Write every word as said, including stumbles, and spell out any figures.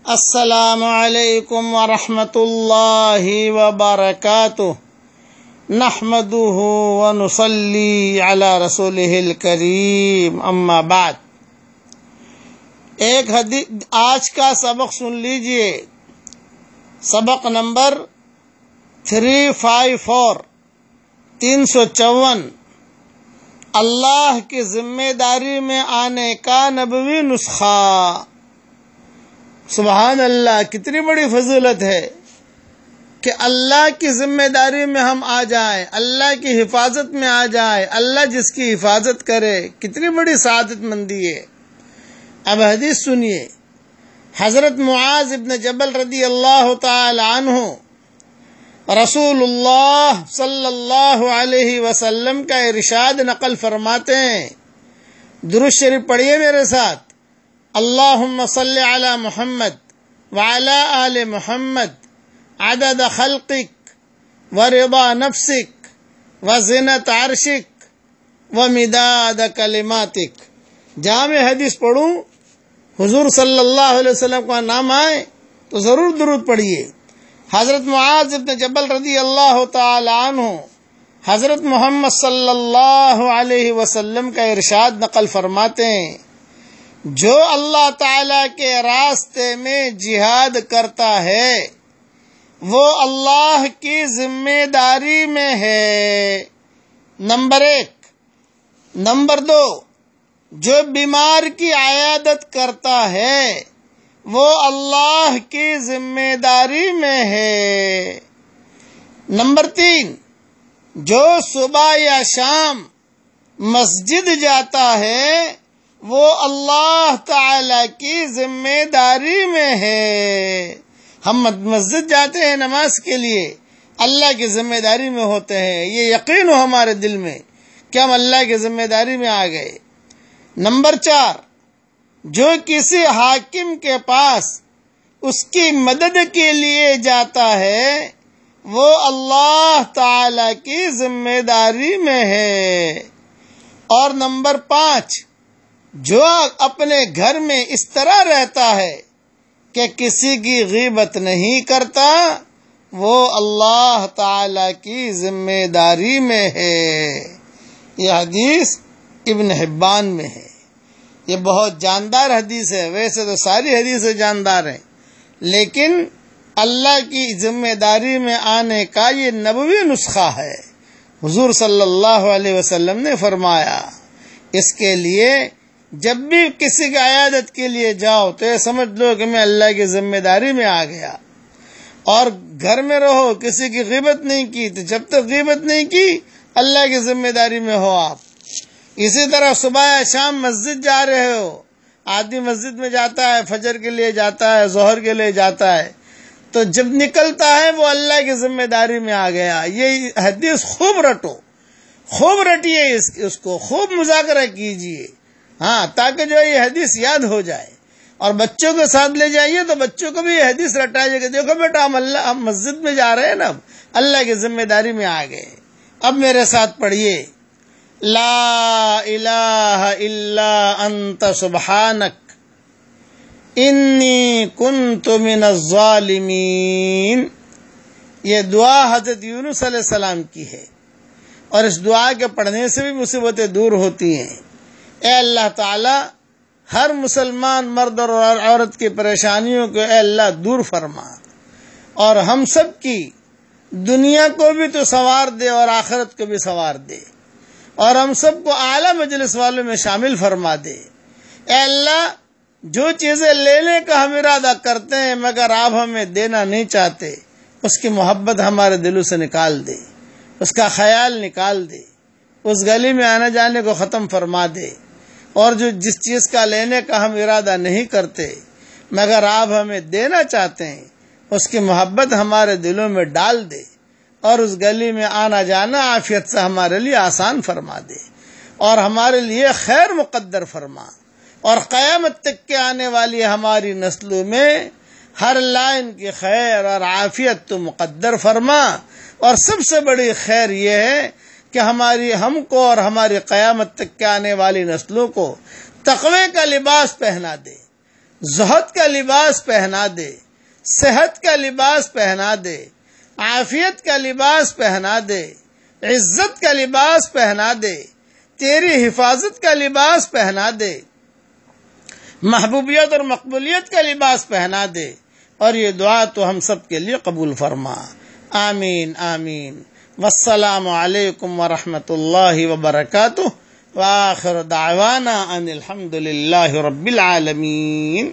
السلام علیکم ورحمۃ اللہ وبرکاتہ نحمده ونصلی علی رسولہ الکریم اما بعد۔ ایک حدیث آج کا سبق سن لیجئے، سبق نمبر تھری فائیو فور تین سو چون اللہ کی ذمہ داری میں آنے کا نبوی نسخہ۔ سبحان اللہ، کتنی بڑی فضیلت ہے کہ اللہ کی ذمہ داری میں ہم آ جائیں، اللہ کی حفاظت میں آ جائیں، اللہ جس کی حفاظت کرے، کتنی بڑی سعادت مندی ہے۔ اب حدیث سنیے، حضرت معاذ ابن جبل رضی اللہ تعالی عنہ رسول اللہ صلی اللہ علیہ وسلم کا ارشاد نقل فرماتے ہیں، درود شریف پڑھیے میرے ساتھ، اللہم صلی علی محمد وعلی آل محمد عدد خلقک ورضا نفسک وزنت عرشک ومداد کلماتک۔ جامع حدیث پڑھوں، حضور صلی اللہ علیہ وسلم کا نام آئے تو ضرور درود پڑھیے۔ حضرت معاذ بن جبل رضی اللہ تعالی عنہ حضرت محمد صلی اللہ علیہ وسلم کا ارشاد نقل فرماتے ہیں، جو اللہ تعالی کے راستے میں جہاد کرتا ہے وہ اللہ کی ذمہ داری میں ہے، نمبر ایک۔ نمبر دو، جو بیمار کی عیادت کرتا ہے وہ اللہ کی ذمہ داری میں ہے، نمبر تین، جو صبح یا شام مسجد جاتا ہے وہ اللہ تعالی کی ذمہ داری میں ہے۔ ہم مسجد جاتے ہیں نماز کے لیے، اللہ کی ذمہ داری میں ہوتے ہیں، یہ یقین ہو ہمارے دل میں کہ ہم اللہ کی ذمہ داری میں آ گئے۔ نمبر چار، جو کسی حاکم کے پاس اس کی مدد کے لیے جاتا ہے وہ اللہ تعالی کی ذمہ داری میں ہے۔ اور نمبر پانچ، جو اپنے گھر میں اس طرح رہتا ہے کہ کسی کی غیبت نہیں کرتا وہ اللہ تعالی کی ذمہ داری میں ہے۔ یہ حدیث ابن حبان میں ہے، یہ بہت جاندار حدیث ہے۔ ویسے تو ساری حدیثیں جاندار ہیں، لیکن اللہ کی ذمہ داری میں آنے کا یہ نبوی نسخہ ہے۔ حضور صلی اللہ علیہ وسلم نے فرمایا، اس کے لیے جب بھی کسی کی عیادت کے لیے جاؤ تو یہ سمجھ لو کہ میں اللہ کی ذمہ داری میں آ گیا، اور گھر میں رہو کسی کی غیبت نہیں کی تو جب تک غیبت نہیں کی اللہ کی ذمہ داری میں ہو آپ۔ اسی طرح صبح یا شام مسجد جا رہے ہو، آدمی مسجد میں جاتا ہے، فجر کے لیے جاتا ہے، ظہر کے لیے جاتا ہے، تو جب نکلتا ہے وہ اللہ کی ذمہ داری میں آ گیا۔ یہ حدیث خوب رٹو، خوب رٹیے، اس, اس کو خوب مذاکرہ کیجئے، ہاں، تاکہ جو یہ حدیث یاد ہو جائے، اور بچوں کے ساتھ لے جائیے تو بچوں کو بھی یہ حدیث رٹائیے کہ دیکھو بیٹا ہم اللہ ہم مسجد میں جا رہے ہیں نا، اب اللہ کی ذمہ داری میں آ گئے۔ اب میرے ساتھ پڑھیے، لا الہ الا انت سبحانک انی کنت من الظالمین۔ یہ دعا حضرت یونس علیہ السلام کی ہے، اور اس دعا کے پڑھنے سے بھی مصیبتیں دور ہوتی ہیں۔ اے اللہ تعالی، ہر مسلمان مرد اور عورت کی پریشانیوں کو اے اللہ دور فرما، اور ہم سب کی دنیا کو بھی تو سنوار دے اور آخرت کو بھی سنوار دے، اور ہم سب کو اعلیٰ مجلس والوں میں شامل فرما دے۔ اے اللہ، جو چیزیں لینے کا ہم ارادہ کرتے ہیں مگر آپ ہمیں دینا نہیں چاہتے، اس کی محبت ہمارے دلوں سے نکال دے، اس کا خیال نکال دے، اس گلی میں آنے جانے کو ختم فرما دے، اور جو جس چیز کا لینے کا ہم ارادہ نہیں کرتے مگر آپ ہمیں دینا چاہتے ہیں اس کی محبت ہمارے دلوں میں ڈال دے، اور اس گلی میں آنا جانا عافیت سے ہمارے لیے آسان فرما دے، اور ہمارے لیے خیر مقدر فرما، اور قیامت تک کے آنے والی ہماری نسلوں میں ہر لائن کی خیر اور عافیت تو مقدر فرما، اور سب سے بڑی خیر یہ ہے کہ ہماری ہم کو اور ہماری قیامت تک کے آنے والی نسلوں کو تقوی کا لباس پہنا دے، زہد کا لباس پہنا دے، صحت کا لباس پہنا دے، عافیت کا لباس پہنا دے، عزت کا لباس پہنا دے، تیری حفاظت کا لباس پہنا دے، محبوبیت اور مقبولیت کا لباس پہنا دے، اور یہ دعا تو ہم سب کے لیے قبول فرما۔ آمین آمین۔ والسلام علیکم ورحمۃ اللہ وبرکاتہ، وآخر دعوانا ان الحمد للہ رب العالمین۔